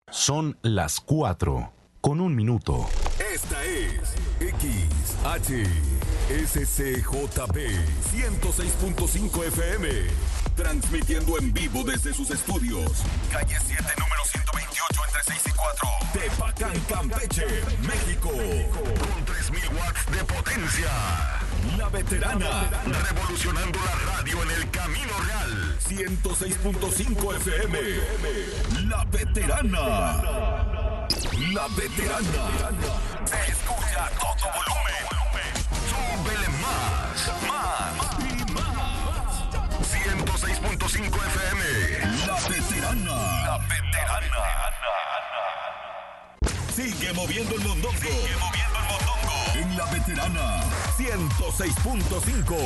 Son las 4:01. Esta es XHSCJB 106.5 FM. Transmitiendo en vivo desde sus estudios. Calle 7, número 128, entre 6 y 4. Tepacán, Campeche, México. Con 3,000 watts de potencia. La Veterana. Revolucionando la radio en el camino real. 106.5 FM. La Veterana. La Veterana. Se escucha a todo volumen. Súbele más y más. 106.5 FM. La Veterana. La Veterana. Sigue moviendo el mondongo. En La Veterana. 106.5.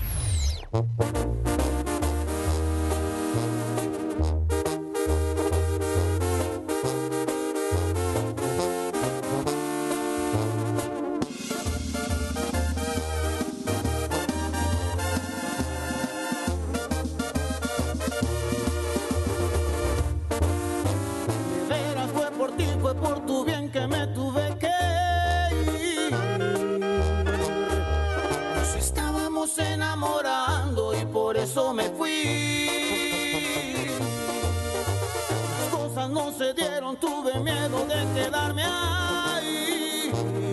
Fue por tu bien que me tuve que ir. Nos estábamos enamorando y por eso me fui. Las cosas no se dieron, tuve miedo de quedarme ahí.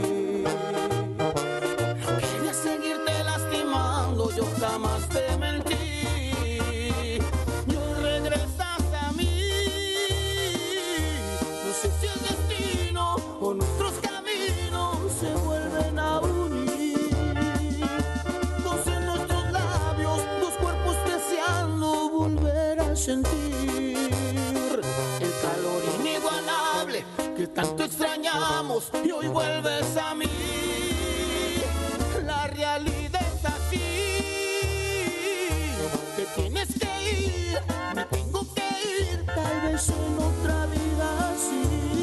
No quería seguirte lastimando, yo jamás te mentí. O nuestros caminos se vuelven a unir. Dos en nuestros labios, dos cuerpos deseando volver a sentir el calor inigualable que tanto extrañamos y hoy vuelves a mí. La realidad es así, te tienes que ir, me tengo que ir, tal vez en otra vida así.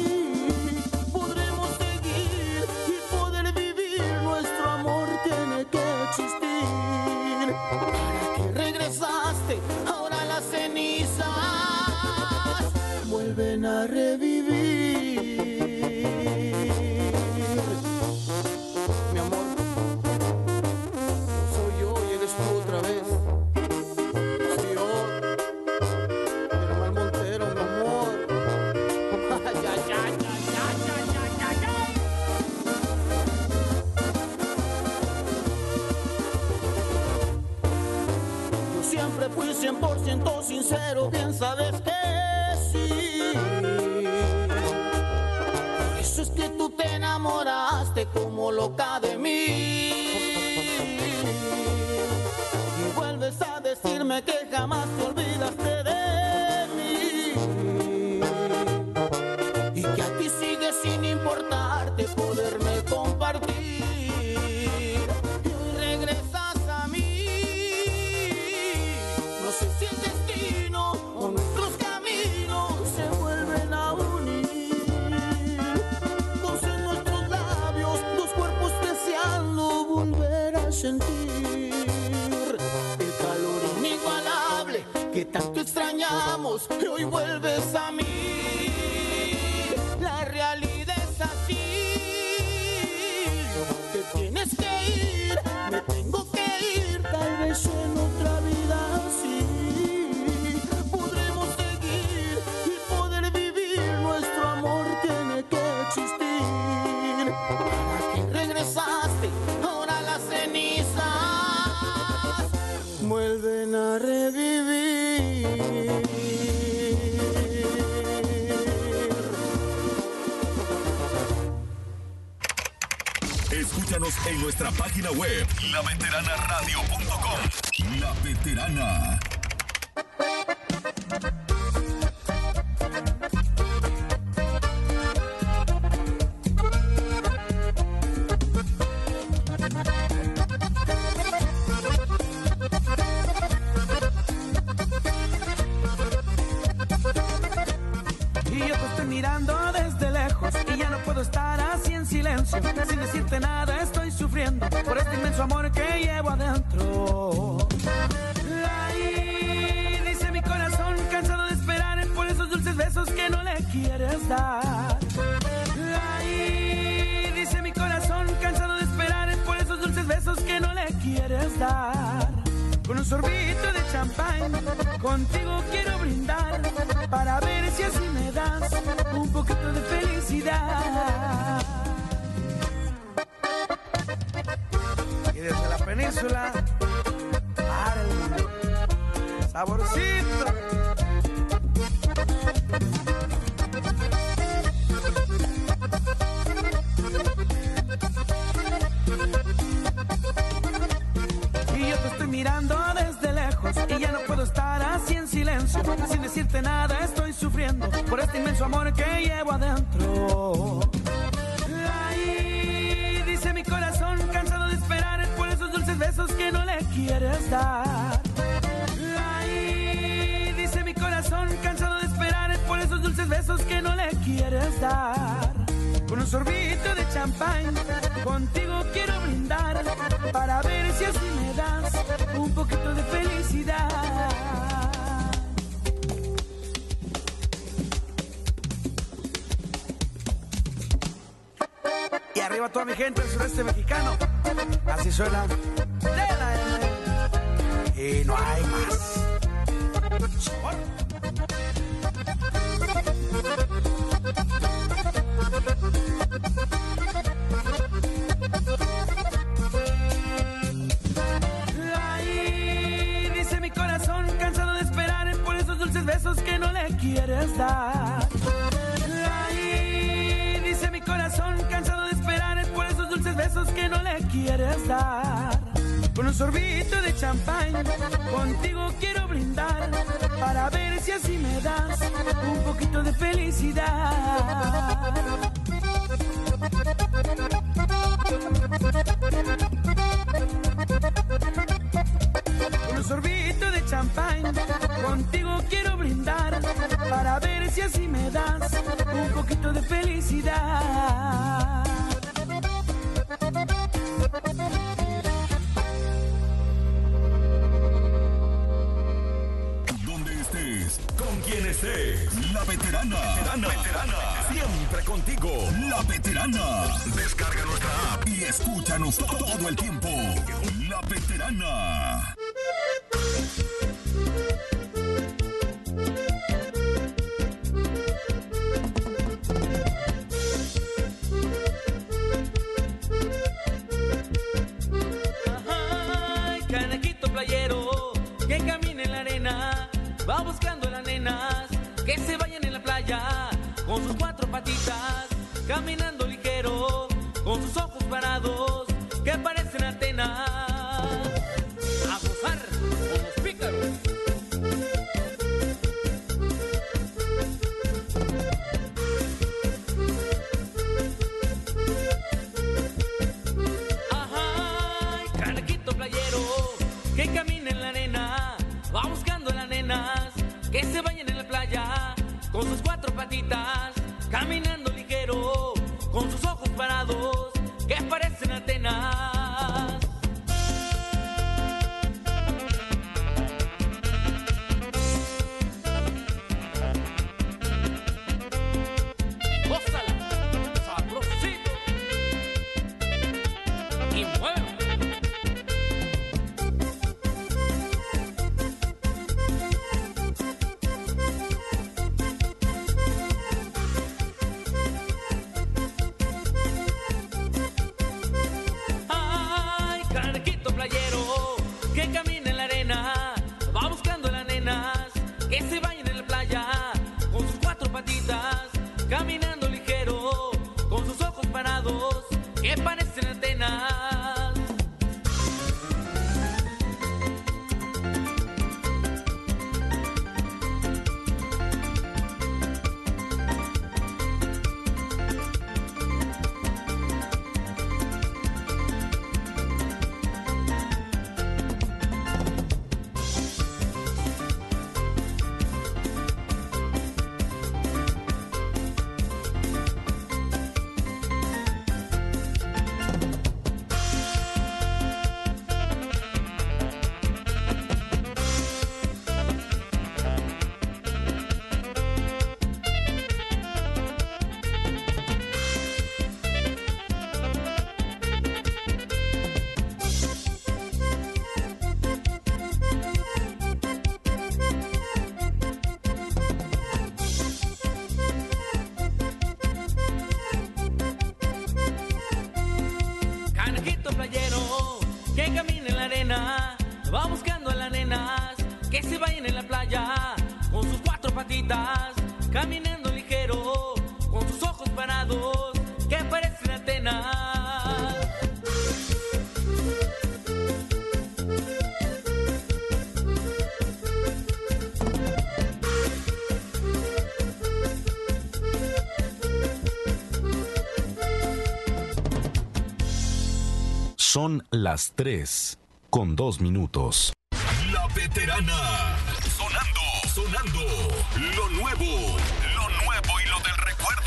Tiene que existir. ¿Para qué regresaste? Ahora las cenizas vuelven a revivir. Mi amor, soy yo y eres tú otra vez. Soy yo, Germán Montero, mi amor. Ay, ay, ay, ay, ay, ay, ay, ay, ay. Siempre fui 100% sincero, bien sabes que sí. Por eso es que tú te enamoraste como loca de mí. Y vuelves a decirme que jamás te olvidaste de mí. Y que a ti sigue sin importarte poderme compartir. Y hoy regresas a mí. No sé si el destino o nuestros caminos se vuelven a unir. Dos en nuestros labios, dos cuerpos deseando volver a sentir el calor inigualable que tanto extrañamos y hoy vuelves a mí. La realidad es así, te tienes que ir, me tengo que ir, tal vez en otra vida así. Podremos seguir y poder vivir, nuestro amor tiene que existir. ¿Para qué regresaste? Ahora las cenizas vuelven a revivir. Escúchanos en nuestra página web, laveteranaradio.com. La Veterana. Y yo te estoy mirando desde lejos y ya no puedo estar así en silencio. Sin decirte nada estoy sufriendo por este inmenso amor que llevo adentro. Ay, dice mi corazón cansado de esperar por esos dulces dulces besos que no le quieres dar. Ay, dice mi corazón, cansado de esperar, es por esos dulces besos que no le quieres dar. Con un sorbito de champán, contigo quiero brindar, para ver si así me das un poquito de felicidad. Y desde la península para el mundo, saborcito. Y yo te estoy mirando desde lejos y ya no puedo estar así en silencio. Sin decirte nada estoy sufriendo por este inmenso amor que llevo adentro. Ay, dice mi corazón, cansado de esperar, es por esos dulces besos que no le quieres dar. Ay, dice mi corazón, cansado de esperar, es por esos dulces besos que no le quieres dar. Con un sorbito de champán, contigo quiero brindar, para ver si así me das un poquito de felicidad. Y arriba toda mi gente del sureste mexicano, así suena de la M. Y no hay más. Ay, dice mi corazón, cansado de esperar, es por esos dulces besos que no le quieres dar. Ay, dice mi corazón, cansado de esperar, es por esos dulces besos que no le quieres dar. Con un sorbito de champán, contigo quiero brindar, para ver si así me das un poquito de felicidad. Con un sorbito de champán, contigo quiero brindar, para ver si así me das un poquito de felicidad. Con quien estés, la veterana, siempre contigo, la veterana. Descarga nuestra app y escúchanos todo el tiempo. La veterana. Ay, canaquito playero que camina en la arena, va buscando a las nenas que se vayan en la playa con sus cuatro patitas, caminando ligero, con sus ojos parados que parecen Atenas. A gozar con los pícaros. Ajá, canaquito playero que camina en la arena, va buscando a las nenas que se bañen en la playa con sus cuatro patitas, caminando ligero, con sus ojos parados que parecen Atenas. Gózala, sabrosito, y mueve. Son las 3:02. La Veterana. Sonando. Lo nuevo y lo del recuerdo.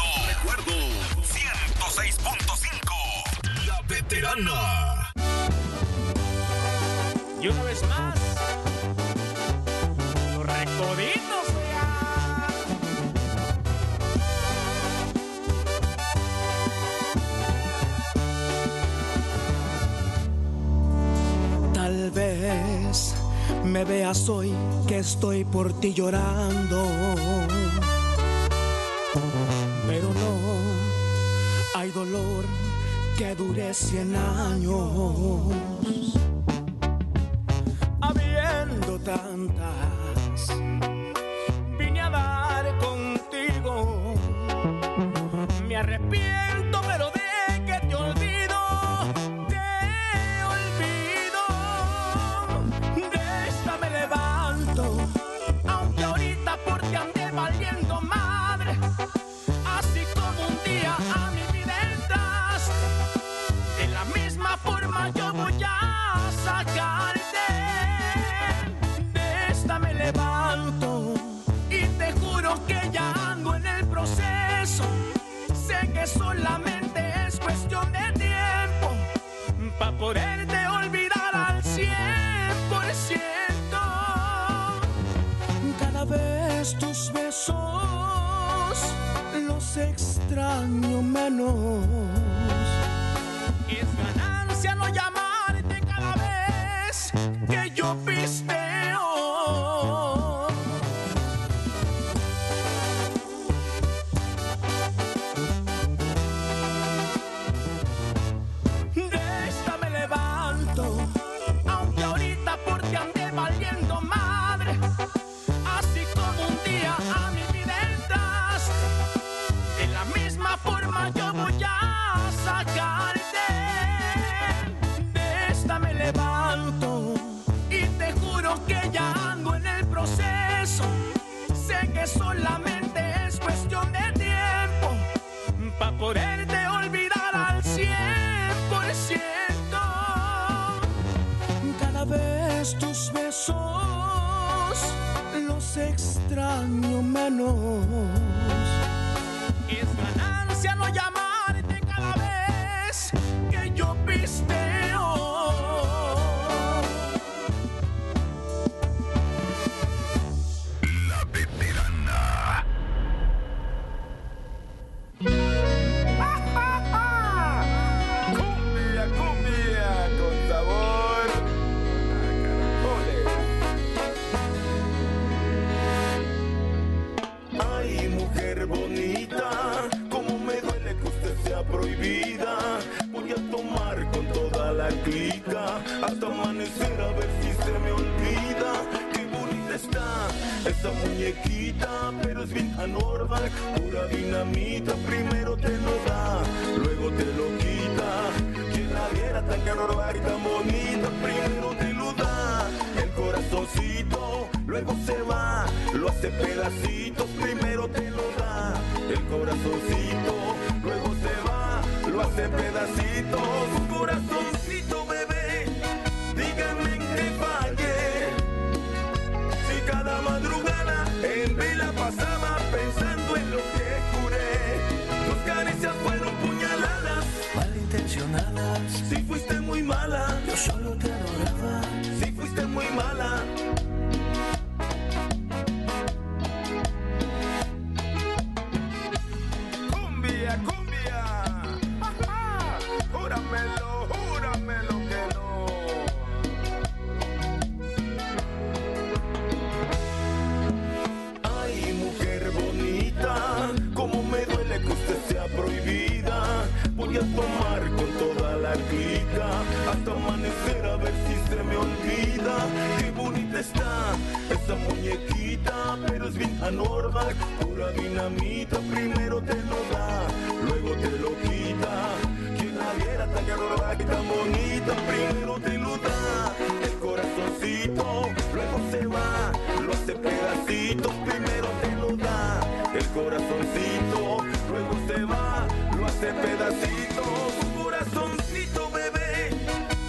106.5. La Veterana. Y una vez más, los recoditos, vea. Tal vez me veas hoy que estoy por ti llorando, pero no hay dolor que dure 100 años. Habiendo tantas, vine a dar contigo. Me arrepiento, pero de que te olvido. De esta me levanto, aunque ahorita por ti ande valiendo madre. Así como un día a mi vida entraste, de la misma forma yo voy a sacarte. Me levanto y te juro que ya ando en el proceso. Sé que solamente es cuestión de tiempo pa' poderte olvidar al 100%. Cada vez tus besos los extraño menos. Es ganancia no llamarte cada vez que yo pisteo. Yo voy a sacarte. De esta me levanto y te juro que ya ando en el proceso. Sé que solamente es cuestión de tiempo pa' poderte olvidar al 100%. Cada vez tus besos los extraño menos. Es ganancia no llamarte cada vez que yo pisteo. La Veterana. Cumbia con sabor. Ay, mujer bonita, cómo me duele que usted sea prohibida. Voy a tomar con toda la clica hasta amanecer a ver si se me olvida. Qué bonita está esa muñequita, pero es bien anormal, pura dinamita. Primero te lo da, luego te lo quita. Quien la viera tan anormal y tan bonita, primero te lo da el corazoncito, luego se va, lo hace pedacitos. Primero te lo da el corazoncito, luego se va, lo hace pedacitos. Corazoncito bebé, dígame en qué fallé. Si cada madrugada en vela pasaba pensando en lo que juré. Tus caricias fueron puñaladas, Malintencionadas, si fuiste muy mala. yo solo te adoraba. Si fuiste muy mala. Cumbia. Júramelo que no. Ay, mujer bonita, cómo me duele que usted sea prohibida. Voy a tomar con toda la clica hasta amanecer a ver si se me olvida. Qué bonita está esa muñequita, pero es bien anormal, pura dinamita. Primero te lo da, luego te lo quita. Quien la viera tan anormal y tan bonita, primero te lo da el corazoncito, luego se va, lo hace pedacitos. Primero te lo da el corazoncito, luego se va, lo hace pedacitos. Corazoncito bebé,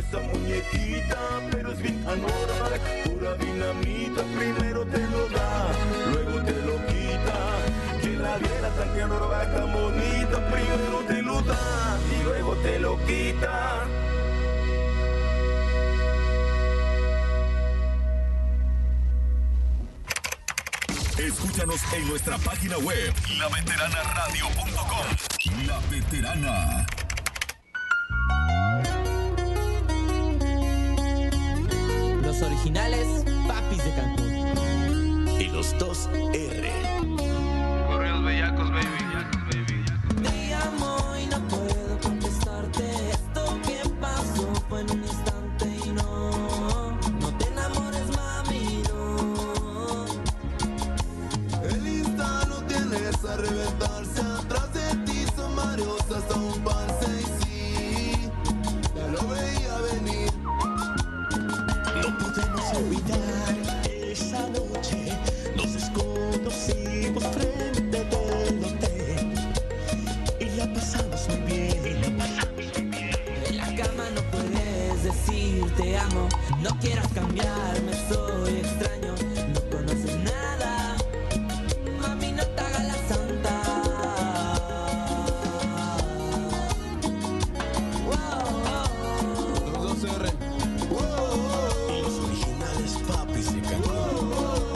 esa muñequita, pero es bien anormal, pura dinamita, primero te lo da, luego te lo quita. Quien la viera tan que anormal, tan bonita, primero te lo da y luego te lo quita. Escúchanos en nuestra página web, laveteranaradio.com. La Veterana. Los originales Papis de Cancún. Y los 2R. Correos bellacos, baby. Te llamo y no puedo contestarte. Esto que pasó fue en un instante y no te enamores, mami, no. El Insta lo tienes a reventarse, atrás de ti son varios hasta un parce y sí, ya lo veía venir. No podemos olvidar esa noche, nos desconocimos frente del hotel y la pasamos muy bien, En la cama no puedes decir te amo, no quieras cambiarme, soy extraño, no conoces nada, mami, no te hagas la santa. Los 2R. y los originales Papis de Cancún.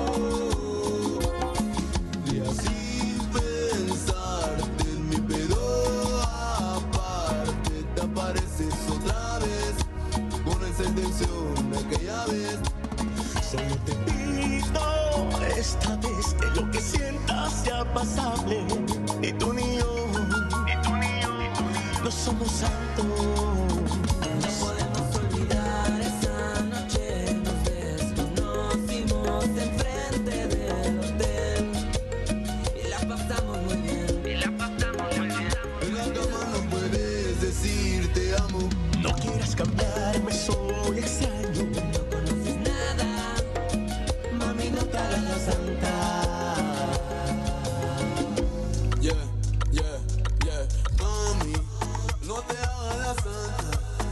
Día sin pensarte en mi pedo aparte, te apareces otra vez con esa intención de aquella vez. Solo te pido esta vez que lo que sientas sea pasable. Y tú ni yo, no somos santos. No podemos olvidar esa noche, nos desconocimos enfrente del hotel y la pasamos muy bien. En la cama no puedes decir te amo. No quieras cambiarme, soy extraño. No conoces nada, mami, no te hagas la santa. Yeah, yeah, yeah. Mami, no te hagas la santa.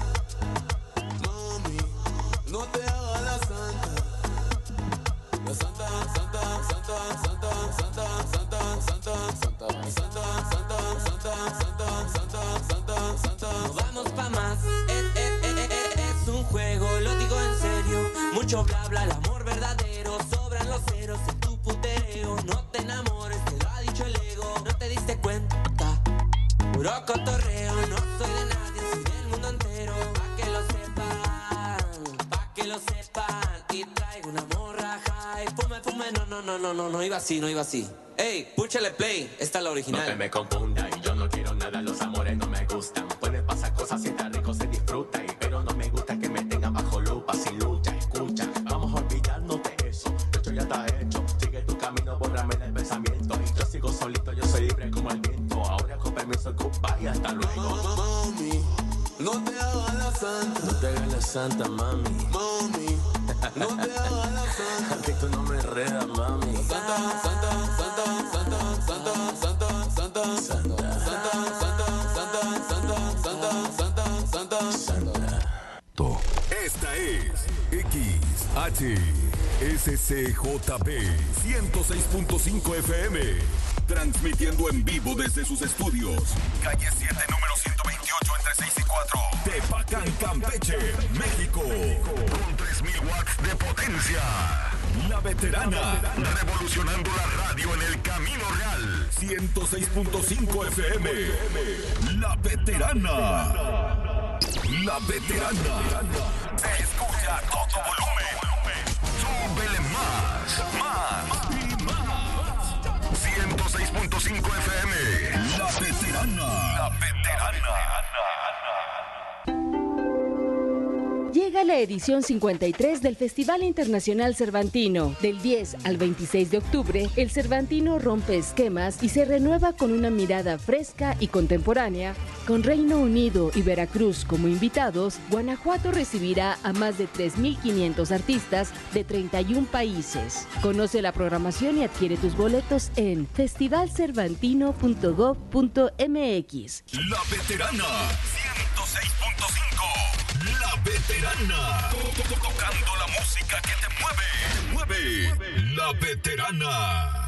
Mami, no te hagas la santa. La santa, santa, santa, santa, santa, santa, santa, santa, santa, santa, santa, santa, santa, santa. No vamos pa' más, es un juego, lo digo en serio. Mucho bla bla, el amor verdadero, sobran los ceros en tu putereo. No te enamores, te lo ha dicho el ego, no te diste cuenta. Puro cotorreo, no soy de nadie, soy del mundo entero. Pa' que lo sepan, y traigo una morra high. Fume, no iba así. Ey, púchale play, esta es la No original. te me confunda y yo no quiero nada, los amores no me gustan. Puede pasar cosas, si está rico se disfruta, pero no me gusta que me tengan bajo lupa, sin lucha, escucha. Vamos a olvidarnos de eso, lo hecho ya está hecho. Sigue tu camino, bórrame del pensamiento. Y yo sigo solito, yo soy libre como el viento. Ahora con permiso, goodbye, hasta luego. Mami, no te hagas la santa. No te hagas la santa, mami. Mami, no te hagas la santa. Que tú no me enredas, mami. Santa, Santa, Santa, Santa, Santa, Santa, Santa, Santa, Santa, Santa, Santa, Santa, Santa, Santa, Santa. Esta es XHSCJB 106.5 FM, transmitiendo en vivo desde sus estudios. Calle 7, número 128, entre 6 y 4. Tepacán, Campeche, México. Con 3,000 watts de potencia. La Veterana, revolucionando la radio en el camino real. 106.5 FM. La Veterana. La Veterana. Se escucha a todo volumen. Súbele más y más. 106.5 FM. La Veterana. La Veterana. Llega la edición 53 del Festival Internacional Cervantino. Del 10 al 26 de octubre, el Cervantino rompe esquemas y se renueva con una mirada fresca y contemporánea. Con Reino Unido y Veracruz como invitados, Guanajuato recibirá a más de 3,500 artistas de 31 países. Conoce la programación y adquiere tus boletos en festivalcervantino.gov.mx. La Veterana. 106.5. La Veterana. Tocando la música que te mueve. La Veterana.